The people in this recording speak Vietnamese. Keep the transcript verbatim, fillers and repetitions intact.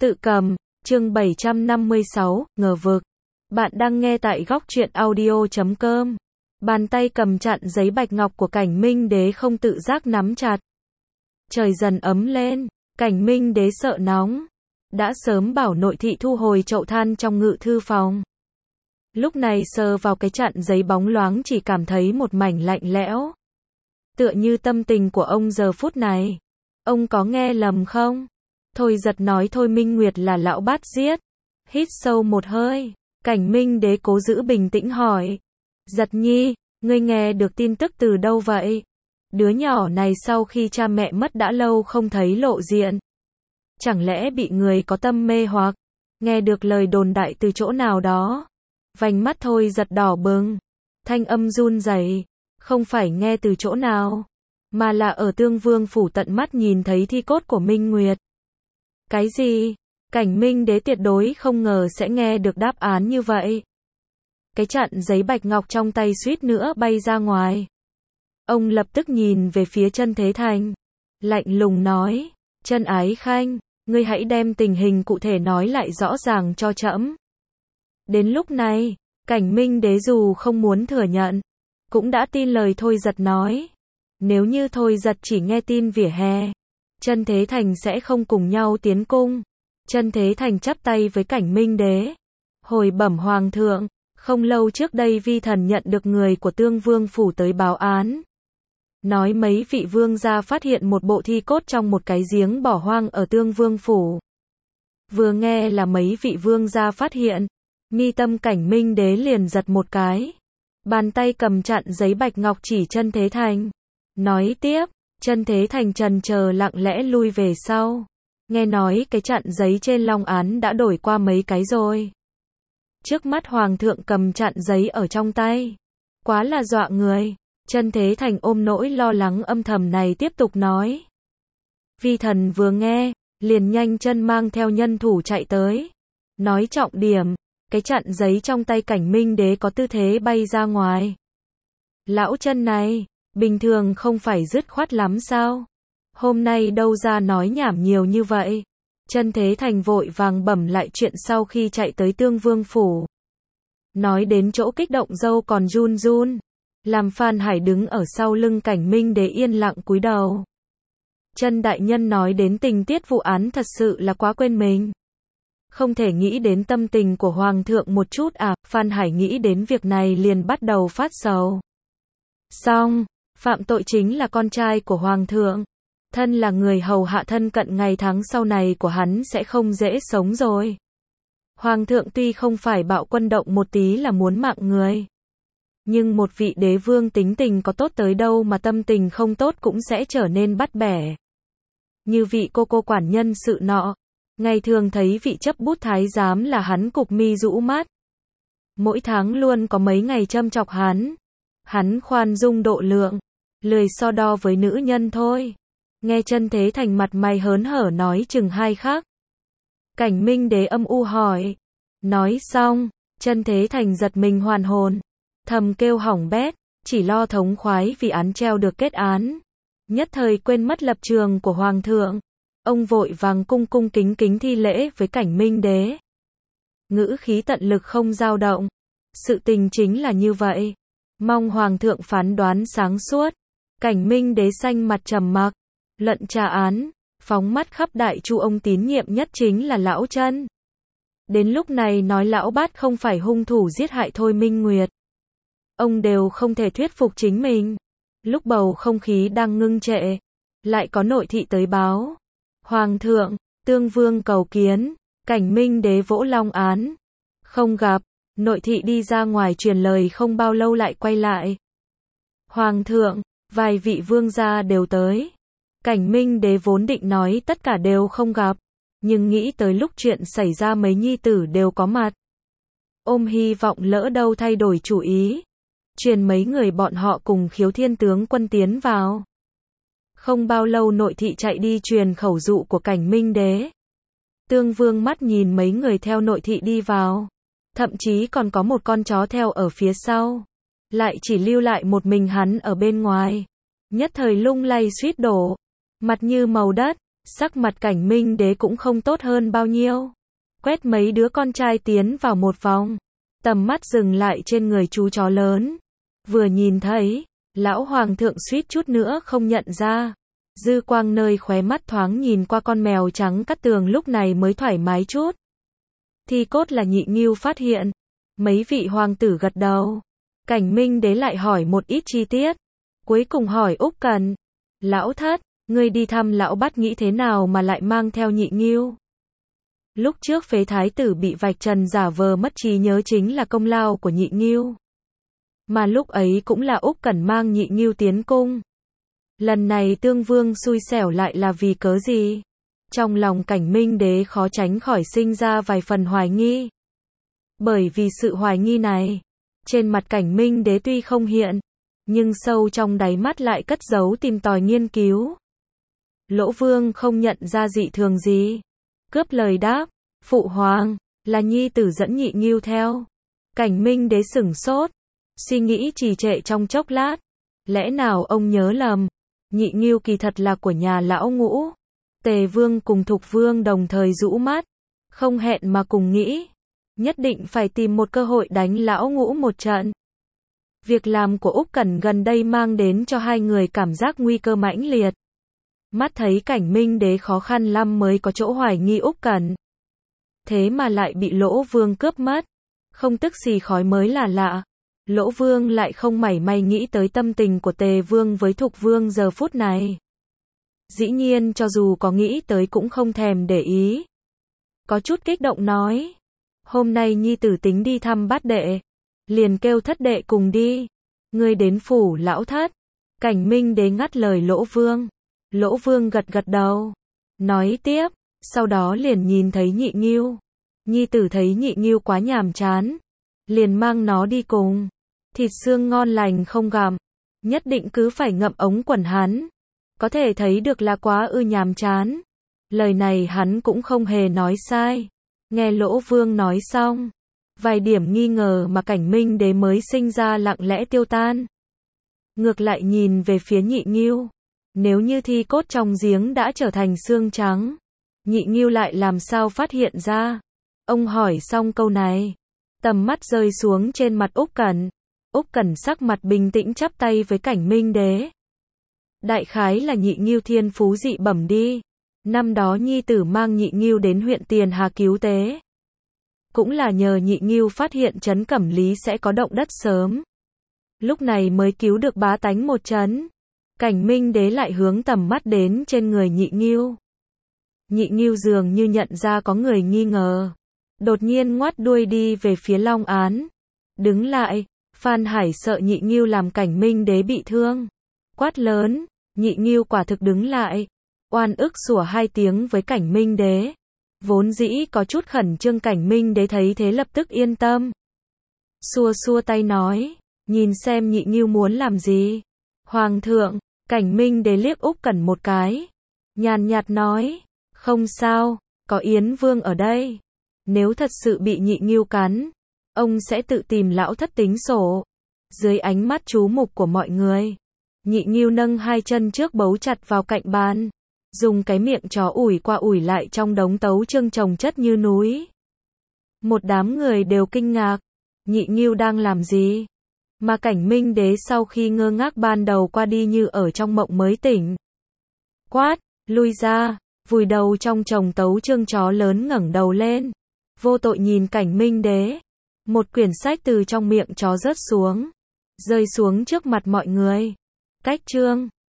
Tự cầm, chương bảy trăm năm mươi sáu, ngờ vực. Bạn đang nghe tại góc truyện audio chấm com. Bàn tay cầm chặn giấy bạch ngọc của Cảnh Minh Đế không tự giác nắm chặt. Trời dần ấm lên, Cảnh Minh Đế sợ nóng. Đã sớm bảo nội thị thu hồi chậu than trong ngự thư phòng. Lúc này sờ vào cái chặn giấy bóng loáng chỉ cảm thấy một mảnh lạnh lẽo. Tựa như tâm tình của ông giờ phút này. Ông có nghe lầm không? Thôi giật nói Thôi Minh Nguyệt là lão bát giết. Hít sâu một hơi, Cảnh Minh Đế cố giữ bình tĩnh hỏi. Giật nhi, ngươi nghe được tin tức từ đâu vậy? Đứa nhỏ này sau khi cha mẹ mất đã lâu không thấy lộ diện. Chẳng lẽ bị người có tâm mê hoặc nghe được lời đồn đại từ chỗ nào đó? Vành mắt Thôi giật đỏ bừng, thanh âm run rẩy, không phải nghe từ chỗ nào, mà là ở Tương Vương phủ tận mắt nhìn thấy thi cốt của Minh Nguyệt. Cái gì? Cảnh Minh Đế tuyệt đối không ngờ sẽ nghe được đáp án như vậy. Cái chặn giấy bạch ngọc trong tay suýt nữa bay ra ngoài. Ông lập tức nhìn về phía Chân Thế Thành, lạnh lùng nói, Chân Ái Khanh, ngươi hãy đem tình hình cụ thể nói lại rõ ràng cho trẫm. Đến lúc này, Cảnh Minh Đế dù không muốn thừa nhận, cũng đã tin lời Thôi giật nói. Nếu như Thôi giật chỉ nghe tin vỉa hè, Chân Thế Thành sẽ không cùng nhau tiến cung. Chân Thế Thành chắp tay với Cảnh Minh Đế. Hồi bẩm Hoàng thượng, không lâu trước đây vi thần nhận được người của Tương Vương phủ tới báo án. Nói mấy vị vương gia phát hiện một bộ thi cốt trong một cái giếng bỏ hoang ở Tương Vương phủ. Vừa nghe là mấy vị vương gia phát hiện, mi tâm Cảnh Minh Đế liền giật một cái. Bàn tay cầm chặn giấy bạch ngọc chỉ Chân Thế Thành. Nói tiếp, Chân Thế Thành trần chờ lặng lẽ lui về sau. Nghe nói cái chặn giấy trên long án đã đổi qua mấy cái rồi. Trước mắt Hoàng thượng cầm chặn giấy ở trong tay. Quá là dọa người. Chân Thế Thành ôm nỗi lo lắng âm thầm này tiếp tục nói. Vi thần vừa nghe, liền nhanh chân mang theo nhân thủ chạy tới. Nói trọng điểm, cái chặn giấy trong tay Cảnh Minh Đế có tư thế bay ra ngoài. Lão Chân này, bình thường không phải dứt khoát lắm sao? Hôm nay đâu ra nói nhảm nhiều như vậy? Chân Thế Thành vội vàng bẩm lại chuyện sau khi chạy tới Tương Vương phủ. Nói đến chỗ kích động dâu còn run run. Làm Phan Hải đứng ở sau lưng Cảnh Minh Đế yên lặng cúi đầu. Chân đại nhân nói đến tình tiết vụ án thật sự là quá quên mình. Không thể nghĩ đến tâm tình của Hoàng thượng một chút à? Phan Hải nghĩ đến việc này liền bắt đầu phát sầu. Xong, phạm tội chính là con trai của Hoàng thượng. Thân là người hầu hạ thân cận ngày tháng sau này của hắn sẽ không dễ sống rồi. Hoàng thượng tuy không phải bạo quân động một tí là muốn mạng người. Nhưng một vị đế vương tính tình có tốt tới đâu mà tâm tình không tốt cũng sẽ trở nên bắt bẻ. Như vị cô cô quản nhân sự nọ. Ngày thường thấy vị chấp bút thái giám là hắn cục mi rũ mắt. Mỗi tháng luôn có mấy ngày châm chọc hắn. Hắn khoan dung độ lượng. Lười so đo với nữ nhân thôi. Nghe Chân Thế Thành mặt mày hớn hở nói chừng hai khắc. Cảnh Minh Đế âm u hỏi. Nói xong, Chân Thế Thành giật mình hoàn hồn. Thầm kêu hỏng bét, chỉ lo thống khoái vì án treo được kết án. Nhất thời quên mất lập trường của Hoàng thượng. Ông vội vàng cung cung kính kính thi lễ với Cảnh Minh Đế. Ngữ khí tận lực không dao động. Sự tình chính là như vậy. Mong Hoàng thượng phán đoán sáng suốt. Cảnh Minh Đế xanh mặt trầm mặc. Lận tra án, phóng mắt khắp đại chu ông tín nhiệm nhất chính là lão Chân. Đến lúc này nói lão bát không phải hung thủ giết hại Thôi Minh Nguyệt. Ông đều không thể thuyết phục chính mình. Lúc bầu không khí đang ngưng trệ, lại có nội thị tới báo. Hoàng thượng, Tương Vương cầu kiến. Cảnh Minh Đế vỗ long án. Không gặp, nội thị đi ra ngoài truyền lời không bao lâu lại quay lại. Hoàng thượng, vài vị vương gia đều tới. Cảnh Minh Đế vốn định nói tất cả đều không gặp, nhưng nghĩ tới lúc chuyện xảy ra mấy nhi tử đều có mặt. Ôm hy vọng lỡ đâu thay đổi chủ ý. Truyền mấy người bọn họ cùng Khiếu Thiên tướng quân tiến vào. Không bao lâu nội thị chạy đi truyền khẩu dụ của Cảnh Minh Đế. Tương Vương mắt nhìn mấy người theo nội thị đi vào. Thậm chí còn có một con chó theo ở phía sau. Lại chỉ lưu lại một mình hắn ở bên ngoài. Nhất thời lung lay suýt đổ. Mặt như màu đất, Sắc mặt Cảnh Minh Đế cũng không tốt hơn bao nhiêu. Quét mấy đứa con trai tiến vào một vòng. Tầm mắt dừng lại trên người chú chó lớn. Vừa nhìn thấy, lão hoàng thượng suýt chút nữa không nhận ra. Dư quang nơi khóe mắt thoáng nhìn qua con mèo trắng cắt tường lúc này mới thoải mái chút. Thi cốt là Nhị Ngưu phát hiện. Mấy vị hoàng tử gật đầu. Cảnh Minh Đế lại hỏi một ít chi tiết. Cuối cùng hỏi Úc Cẩn. Lão thất, ngươi đi thăm lão bắt nghĩ thế nào mà lại mang theo Nhị Ngưu? Lúc trước phế thái tử bị vạch trần giả vờ mất trí nhớ chính là công lao của Nhị Ngưu. Mà lúc ấy cũng là Úc Cẩn mang Nhị Ngưu tiến cung. Lần này Tương Vương xui xẻo lại là vì cớ gì? Trong lòng Cảnh Minh Đế khó tránh khỏi sinh ra vài phần hoài nghi. Bởi vì sự hoài nghi này, trên mặt Cảnh Minh Đế tuy không hiện, nhưng sâu trong đáy mắt lại cất giấu tìm tòi nghiên cứu. Lỗ Vương không nhận ra dị thường gì. Cướp lời đáp, phụ hoàng, là nhi tử dẫn Nhị Ngưu theo. Cảnh Minh Đế sửng sốt, suy nghĩ trì trệ trong chốc lát. Lẽ nào ông nhớ lầm, Nhị Ngưu kỳ thật là của nhà lão Ngũ. Tề Vương cùng Thục Vương đồng thời rũ mắt, không hẹn mà cùng nghĩ, nhất định phải tìm một cơ hội đánh lão Ngũ một trận. Việc làm của Úc Cẩn gần đây mang đến cho hai người cảm giác nguy cơ mãnh liệt. Mắt thấy Cảnh Minh Đế khó khăn lắm mới có chỗ hoài nghi Úc Cẩn. Thế mà lại bị Lỗ Vương cướp mất, không tức xì khói mới là lạ. Lỗ Vương lại không mảy may nghĩ tới tâm tình của Tề Vương với Thục Vương giờ phút này. Dĩ nhiên cho dù có nghĩ tới cũng không thèm để ý. Có chút kích động nói, hôm nay nhi tử tính đi thăm bát đệ, liền kêu thất đệ cùng đi. Ngươi đến phủ lão thất. Cảnh Minh Đế ngắt lời Lỗ Vương. Lỗ Vương gật gật đầu, nói tiếp, sau đó liền nhìn thấy Nhị Ngưu. Nhi tử thấy Nhị Ngưu quá nhàm chán, liền mang nó đi cùng. Thịt xương ngon lành không gặm, nhất định cứ phải ngậm ống quần hắn. Có thể thấy được là quá ư nhàm chán. Lời này hắn cũng không hề nói sai. Nghe Lỗ Vương nói xong, vài điểm nghi ngờ mà Cảnh Minh Đế mới sinh ra lặng lẽ tiêu tan. Ngược lại nhìn về phía Nhị Ngưu. Nếu như thi cốt trong giếng đã trở thành xương trắng, Nhị Ngưu lại làm sao phát hiện ra? Ông hỏi xong câu này, tầm mắt rơi xuống trên mặt Úc Cẩn. Úc Cẩn sắc mặt bình tĩnh chắp tay với Cảnh Minh Đế. Đại khái là Nhị Ngưu thiên phú dị bẩm đi. Năm đó nhi tử mang Nhị Ngưu đến huyện Tiền Hà cứu tế. Cũng là nhờ Nhị Ngưu phát hiện trấn Cẩm Lý sẽ có động đất sớm. Lúc này mới cứu được bá tánh một trấn. Cảnh Minh Đế lại hướng tầm mắt đến trên người Nhị Ngưu. Nhị Ngưu dường như nhận ra có người nghi ngờ. Đột nhiên ngoắt đuôi đi về phía Long Án. Đứng lại, Phan Hải sợ Nhị Ngưu làm Cảnh Minh Đế bị thương. Quát lớn, Nhị Ngưu quả thực đứng lại. Oan ức sủa hai tiếng với Cảnh Minh Đế. Vốn dĩ có chút khẩn trương Cảnh Minh Đế thấy thế lập tức yên tâm. Xua xua tay nói, nhìn xem Nhị Ngưu muốn làm gì. Hoàng thượng, Cảnh Minh Đế liếc Úc Cẩn một cái. Nhàn nhạt nói, không sao, có Yến Vương ở đây. Nếu thật sự bị Nhị Ngưu cắn, ông sẽ tự tìm lão thất tính sổ. Dưới ánh mắt chú mục của mọi người, Nhị Ngưu nâng hai chân trước bấu chặt vào cạnh bàn, dùng cái miệng chó ủi qua ủi lại trong đống tấu chương chồng chất như núi. Một đám người đều kinh ngạc, Nhị Ngưu đang làm gì? Mà Cảnh Minh Đế sau khi ngơ ngác ban đầu qua đi như ở trong mộng mới tỉnh. Quát, lui ra, vùi đầu trong chồng tấu chương chó lớn ngẩng đầu lên. Vô tội nhìn Cảnh Minh Đế. Một quyển sách từ trong miệng chó rớt xuống, rơi xuống trước mặt mọi người. Cách chương